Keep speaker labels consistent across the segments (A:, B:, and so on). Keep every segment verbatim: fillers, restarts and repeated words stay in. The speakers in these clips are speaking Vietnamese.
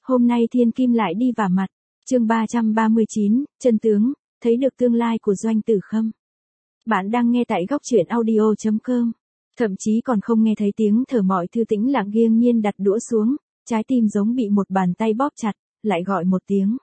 A: Hôm nay thiên kim lại đi vả mặt. Chương ba trăm ba mươi chín, chân tướng, thấy được tương lai của Doanh Tử Khâm. Bạn đang nghe tại góc truyện audio chấm com. Thậm chí còn không nghe thấy tiếng thở, mọi thư tĩnh lặng, nghiêng nhiên đặt đũa xuống, trái tim giống bị một bàn tay bóp chặt, lại gọi một tiếng.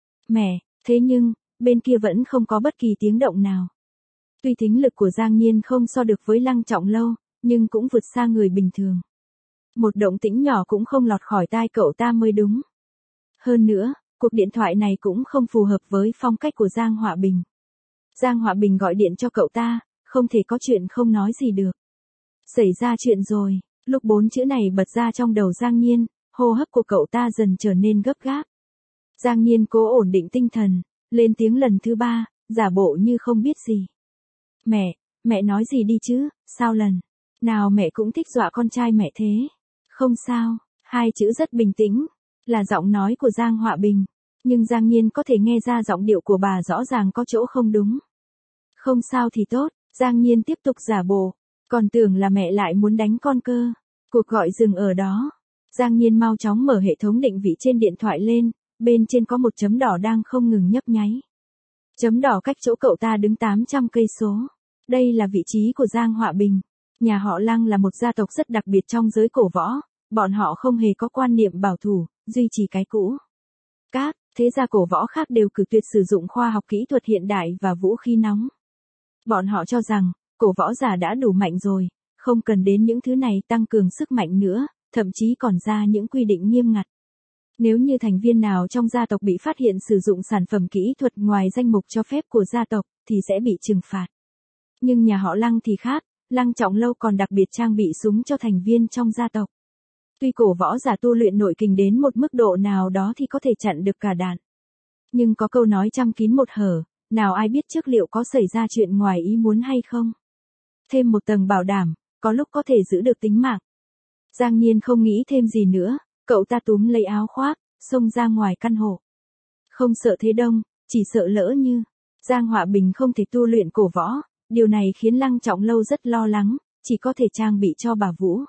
A: Mẹ, thế nhưng, bên kia vẫn không có bất kỳ tiếng động nào. Tuy thính lực của Giang Nhiên không so được với Lăng Trọng Lâu, nhưng cũng vượt xa người bình thường. Một động tĩnh nhỏ cũng không lọt khỏi tai cậu ta mới đúng. Hơn nữa, cuộc điện thoại này cũng không phù hợp với phong cách của Giang Họa Bình. Giang Họa Bình gọi điện cho cậu ta, không thể có chuyện không nói gì được. Xảy ra chuyện rồi, lúc bốn chữ này bật ra trong đầu Giang Nhiên, hô hấp của cậu ta dần trở nên gấp gáp. Giang Nhiên cố ổn định tinh thần, lên tiếng lần thứ ba, giả bộ như không biết gì. Mẹ, mẹ nói gì đi chứ, sao lần nào mẹ cũng thích dọa con trai mẹ thế. Không sao, hai chữ rất bình tĩnh, là giọng nói của Giang Họa Bình, nhưng Giang Nhiên có thể nghe ra giọng điệu của bà rõ ràng có chỗ không đúng. Không sao thì tốt, Giang Nhiên tiếp tục giả bộ, còn tưởng là mẹ lại muốn đánh con cơ. Cuộc gọi dừng ở đó. Giang Nhiên mau chóng mở hệ thống định vị trên điện thoại lên, bên trên có một chấm đỏ đang không ngừng nhấp nháy. Chấm đỏ cách chỗ cậu ta đứng tám trăm cây số. Đây là vị trí của Giang Họa Bình. Nhà họ Lăng là một gia tộc rất đặc biệt trong giới cổ võ, bọn họ không hề có quan niệm bảo thủ, duy trì cái cũ. Các thế gia cổ võ khác đều cử tuyệt sử dụng khoa học kỹ thuật hiện đại và vũ khí nóng. Bọn họ cho rằng, cổ võ giả đã đủ mạnh rồi, không cần đến những thứ này tăng cường sức mạnh nữa, thậm chí còn ra những quy định nghiêm ngặt. Nếu như thành viên nào trong gia tộc bị phát hiện sử dụng sản phẩm kỹ thuật ngoài danh mục cho phép của gia tộc, thì sẽ bị trừng phạt. Nhưng nhà họ Lăng thì khác, Lăng Trọng Lâu còn đặc biệt trang bị súng cho thành viên trong gia tộc. Tuy cổ võ giả tu luyện nội kình đến một mức độ nào đó thì có thể chặn được cả đạn. Nhưng có câu nói trăm kín một hở, nào ai biết trước liệu có xảy ra chuyện ngoài ý muốn hay không. Thêm một tầng bảo đảm, có lúc có thể giữ được tính mạng. Giang Nhiên không nghĩ thêm gì nữa, cậu ta túm lấy áo khoác, xông ra ngoài căn hộ. Không sợ thế đông, chỉ sợ lỡ như Giang Họa Bình không thể tu luyện cổ võ, điều này khiến Lăng Trọng Lâu rất lo lắng, chỉ có thể trang bị cho bà Vũ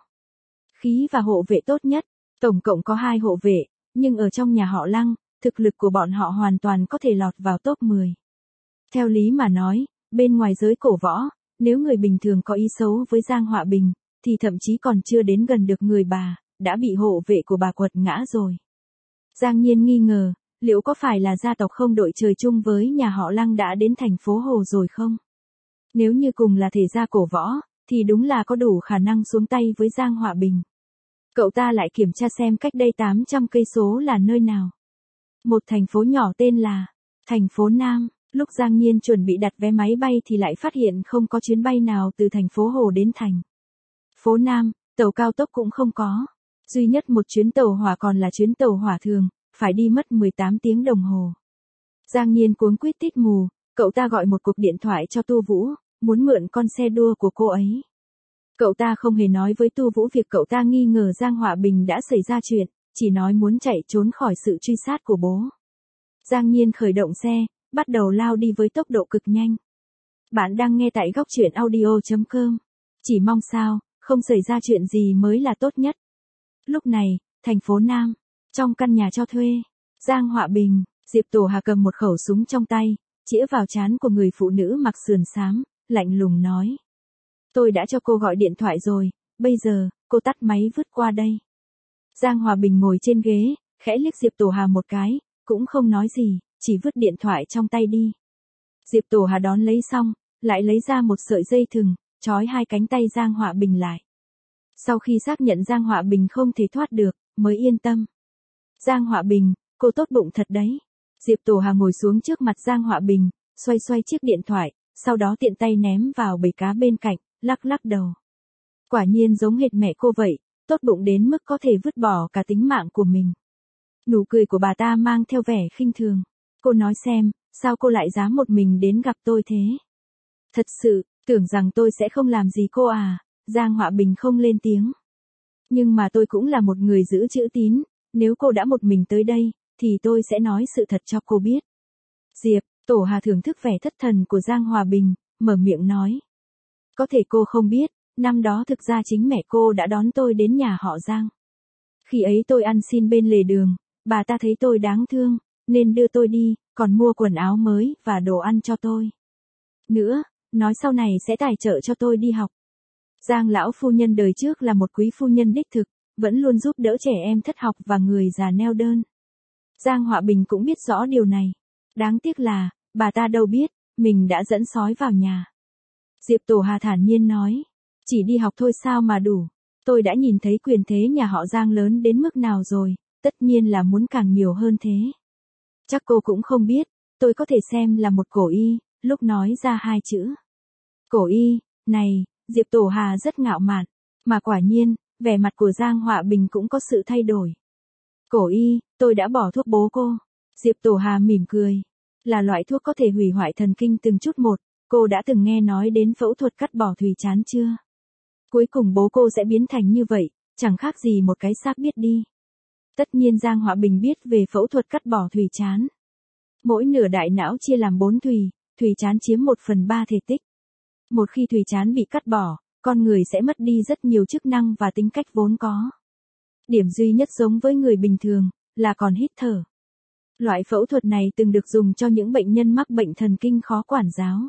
A: khí và hộ vệ tốt nhất. Tổng cộng có hai hộ vệ, nhưng ở trong nhà họ Lăng, thực lực của bọn họ hoàn toàn có thể lọt vào top mười. Theo lý mà nói, bên ngoài giới cổ võ, nếu người bình thường có ý xấu với Giang Họa Bình, thì thậm chí còn chưa đến gần được người bà, đã bị hộ vệ của bà quật ngã rồi. Giang Nhiên nghi ngờ, liệu có phải là gia tộc không đội trời chung với nhà họ Lăng đã đến thành phố Hồ rồi không? Nếu như cùng là thể gia cổ võ, thì đúng là có đủ khả năng xuống tay với Giang Họa Bình. Cậu ta lại kiểm tra xem cách đây tám trăm cây số là nơi nào. Một thành phố nhỏ tên là thành phố Nam. Lúc Giang Nhiên chuẩn bị đặt vé máy bay thì lại phát hiện không có chuyến bay nào từ thành phố Hồ đến thành phố Nam, tàu cao tốc cũng không có. Duy nhất một chuyến tàu hỏa còn là chuyến tàu hỏa thường, phải đi mất mười tám tiếng đồng hồ. Giang Nhiên cuống quýt tít mù, cậu ta gọi một cuộc điện thoại cho Tu Vũ, muốn mượn con xe đua của cô ấy. Cậu ta không hề nói với Tu Vũ việc cậu ta nghi ngờ Giang Họa Bình đã xảy ra chuyện, chỉ nói muốn chạy trốn khỏi sự truy sát của bố. Giang Nhiên khởi động xe, bắt đầu lao đi với tốc độ cực nhanh. Bạn đang nghe tại góc truyện audio chấm com. Chỉ mong sao, không xảy ra chuyện gì mới là tốt nhất. Lúc này, thành phố Nam, trong căn nhà cho thuê, Giang Họa Bình, Diệp Tổ Hà cầm một khẩu súng trong tay, chĩa vào trán của người phụ nữ mặc sườn xám, lạnh lùng nói. Tôi đã cho cô gọi điện thoại rồi, bây giờ, cô tắt máy vứt qua đây. Giang Hòa Bình ngồi trên ghế, khẽ liếc Diệp Tổ Hà một cái, cũng không nói gì, chỉ vứt điện thoại trong tay đi. Diệp Tổ Hà đón lấy xong, lại lấy ra một sợi dây thừng, trói hai cánh tay Giang Họa Bình lại. Sau khi xác nhận Giang Họa Bình không thể thoát được, mới yên tâm. Giang Họa Bình, cô tốt bụng thật đấy. Diệp Tổ Hà ngồi xuống trước mặt Giang Họa Bình, xoay xoay chiếc điện thoại, sau đó tiện tay ném vào bể cá bên cạnh, lắc lắc đầu. Quả nhiên giống hệt mẹ cô vậy, tốt bụng đến mức có thể vứt bỏ cả tính mạng của mình. Nụ cười của bà ta mang theo vẻ khinh thường. Cô nói xem, sao cô lại dám một mình đến gặp tôi thế? Thật sự, tưởng rằng tôi sẽ không làm gì cô à? Giang Họa Bình không lên tiếng. Nhưng mà tôi cũng là một người giữ chữ tín, nếu cô đã một mình tới đây, thì tôi sẽ nói sự thật cho cô biết. Diệp Tổ Hà thưởng thức vẻ thất thần của Giang Hòa Bình, mở miệng nói. Có thể cô không biết, năm đó thực ra chính mẹ cô đã đón tôi đến nhà họ Giang. Khi ấy tôi ăn xin bên lề đường, Bà ta thấy tôi đáng thương, nên đưa tôi đi, còn mua quần áo mới và đồ ăn cho tôi. Nữa, nói sau này sẽ tài trợ cho tôi đi học. Giang lão phu nhân đời trước là một quý phu nhân đích thực, vẫn luôn giúp đỡ trẻ em thất học và người già neo đơn. Giang Họa Bình cũng biết rõ điều này. Đáng tiếc là, bà ta đâu biết, mình đã dẫn sói vào nhà. Diệp Tổ Hà thản nhiên nói, chỉ đi học thôi sao mà đủ. Tôi đã nhìn thấy quyền thế nhà họ Giang lớn đến mức nào rồi, tất nhiên là muốn càng nhiều hơn thế. Chắc cô cũng không biết, tôi có thể xem là một cổ y, lúc nói ra hai chữ. Cổ y, này, Diệp Tổ Hà rất ngạo mạn, mà quả nhiên, vẻ mặt của Giang Họa Bình cũng có sự thay đổi. Cổ y, tôi đã bỏ thuốc bố cô. Diệp Tổ Hà mỉm cười. Là loại thuốc có thể hủy hoại thần kinh từng chút một, cô đã từng nghe nói đến phẫu thuật cắt bỏ thùy trán chưa? Cuối cùng bố cô sẽ biến thành như vậy, chẳng khác gì một cái xác biết đi. Tất nhiên Giang Họa Bình biết về phẫu thuật cắt bỏ thùy trán. Mỗi nửa đại não chia làm bốn thùy, thùy trán chiếm một phần ba thể tích. Một khi thùy trán bị cắt bỏ, con người sẽ mất đi rất nhiều chức năng và tính cách vốn có. Điểm duy nhất giống với người bình thường, là còn hít thở. Loại phẫu thuật này từng được dùng cho những bệnh nhân mắc bệnh thần kinh khó quản giáo.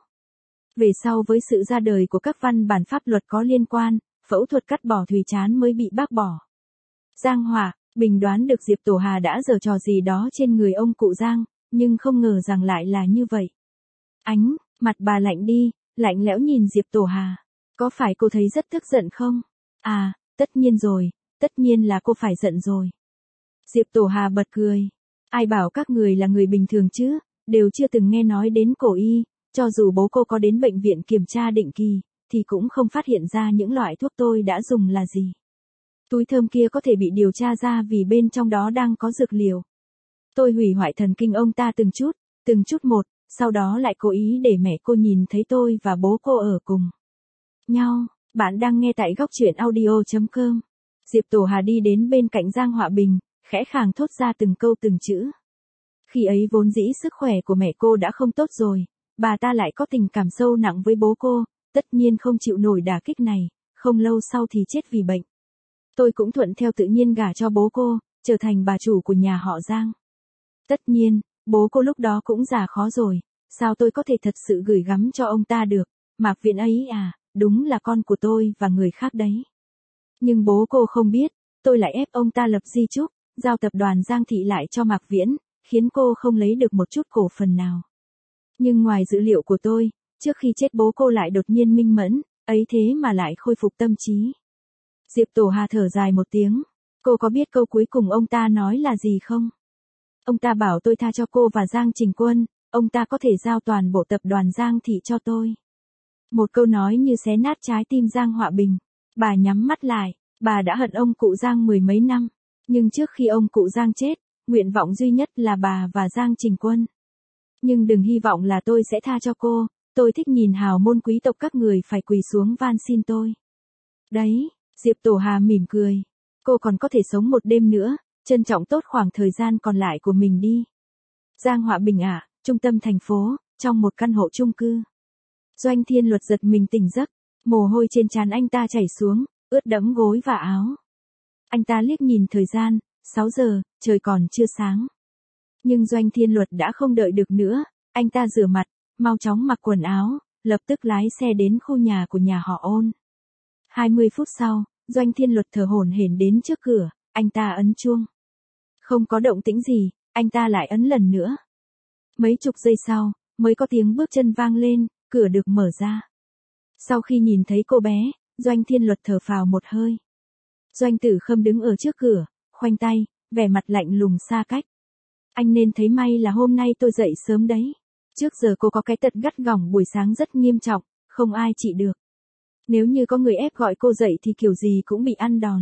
A: Về sau với sự ra đời của các văn bản pháp luật có liên quan, phẫu thuật cắt bỏ thùy trán mới bị bác bỏ. Giang Họa Bình đoán được Diệp Tổ Hà đã giở trò gì đó trên người ông cụ Giang, nhưng không ngờ rằng lại là như vậy. Ánh mặt bà lạnh đi, lạnh lẽo nhìn Diệp Tổ Hà. Có phải cô thấy rất tức giận không? À, tất nhiên rồi, tất nhiên là cô phải giận rồi. Diệp Tổ Hà bật cười. Ai bảo các người là người bình thường chứ, đều chưa từng nghe nói đến cổ y, cho dù bố cô có đến bệnh viện kiểm tra định kỳ, thì cũng không phát hiện ra những loại thuốc tôi đã dùng là gì. Túi thơm kia có thể bị điều tra ra vì bên trong đó đang có dược liều. Tôi hủy hoại thần kinh ông ta từng chút, từng chút một, sau đó lại cố ý để mẹ cô nhìn thấy tôi và bố cô ở cùng nhau. Bạn đang nghe tại góc truyện audio chấm com. Diệp Tổ Hà đi đến bên cạnh Giang Họa Bình, khẽ khàng thốt ra từng câu từng chữ. Khi ấy vốn dĩ sức khỏe của mẹ cô đã không tốt rồi, bà ta lại có tình cảm sâu nặng với bố cô, tất nhiên không chịu nổi đả kích này, không lâu sau thì chết vì bệnh. Tôi cũng thuận theo tự nhiên gả cho bố cô, trở thành bà chủ của nhà họ Giang. Tất nhiên, bố cô lúc đó cũng già khó rồi, sao tôi có thể thật sự gửi gắm cho ông ta được, Mạc Viễn ấy à, đúng là con của tôi và người khác đấy. Nhưng bố cô không biết, tôi lại ép ông ta lập di chúc, giao tập đoàn Giang Thị lại cho Mạc Viễn, khiến cô không lấy được một chút cổ phần nào. Nhưng ngoài dữ liệu của tôi, trước khi chết bố cô lại đột nhiên minh mẫn, ấy thế mà lại khôi phục tâm trí. Diệp Tổ Hà thở dài một tiếng. Cô có biết câu cuối cùng ông ta nói là gì không? Ông ta bảo tôi tha cho cô và Giang Trình Quân, ông ta có thể giao toàn bộ tập đoàn Giang Thị cho tôi. Một câu nói như xé nát trái tim Giang Họa Bình. Bà nhắm mắt lại, bà đã hận ông cụ Giang mười mấy năm. Nhưng trước khi ông cụ Giang chết, nguyện vọng duy nhất là bà và Giang Trình Quân. Nhưng đừng hy vọng là tôi sẽ tha cho cô, tôi thích nhìn hào môn quý tộc các người phải quỳ xuống van xin tôi. Đấy, Diệp Tổ Hà mỉm cười. Cô còn có thể sống một đêm nữa, trân trọng tốt khoảng thời gian còn lại của mình đi. Giang Họa Bình ạ, trung tâm thành phố, trong một căn hộ chung cư. Doanh Thiên Luật giật mình tỉnh giấc, mồ hôi trên trán anh ta chảy xuống, ướt đẫm gối và áo. Anh ta liếc nhìn thời gian, sáu giờ, trời còn chưa sáng. Nhưng Doanh Thiên Luật đã không đợi được nữa, anh ta rửa mặt, mau chóng mặc quần áo, lập tức lái xe đến khu nhà của nhà họ Ôn. hai mươi phút sau, Doanh Thiên Luật thở hổn hển đến trước cửa, anh ta ấn chuông. Không có động tĩnh gì, anh ta lại ấn lần nữa. Mấy chục giây sau, mới có tiếng bước chân vang lên, cửa được mở ra. Sau khi nhìn thấy cô bé, Doanh Thiên Luật thở phào một hơi. Doanh Tử Khâm đứng ở trước cửa, khoanh tay, vẻ mặt lạnh lùng xa cách. Anh nên thấy may là hôm nay tôi dậy sớm đấy. Trước giờ cô có cái tật gắt gỏng buổi sáng rất nghiêm trọng, không ai trị được. Nếu như có người ép gọi cô dậy thì kiểu gì cũng bị ăn đòn.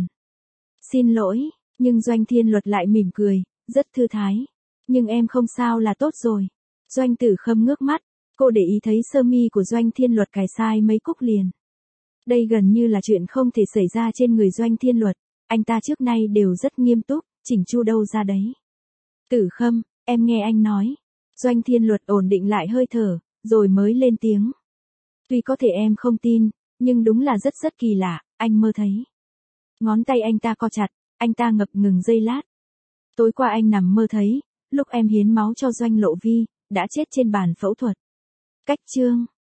A: Xin lỗi, nhưng Doanh Thiên Luật lại mỉm cười, rất thư thái. Nhưng em không sao là tốt rồi. Doanh Tử Khâm ngước mắt, cô để ý thấy sơ mi của Doanh Thiên Luật cài sai mấy cúc liền. Đây gần như là chuyện không thể xảy ra trên người Doanh Thiên Luật, anh ta trước nay đều rất nghiêm túc, chỉnh chu đâu ra đấy. Tử Khâm, em nghe anh nói. Doanh Thiên Luật ổn định lại hơi thở, rồi mới lên tiếng. Tuy có thể em không tin, nhưng đúng là rất rất kỳ lạ, anh mơ thấy. Ngón tay anh ta co chặt, anh ta ngập ngừng giây lát. Tối qua anh nằm mơ thấy, lúc em hiến máu cho Doanh Lộ Vi, đã chết trên bàn phẫu thuật. Cách chương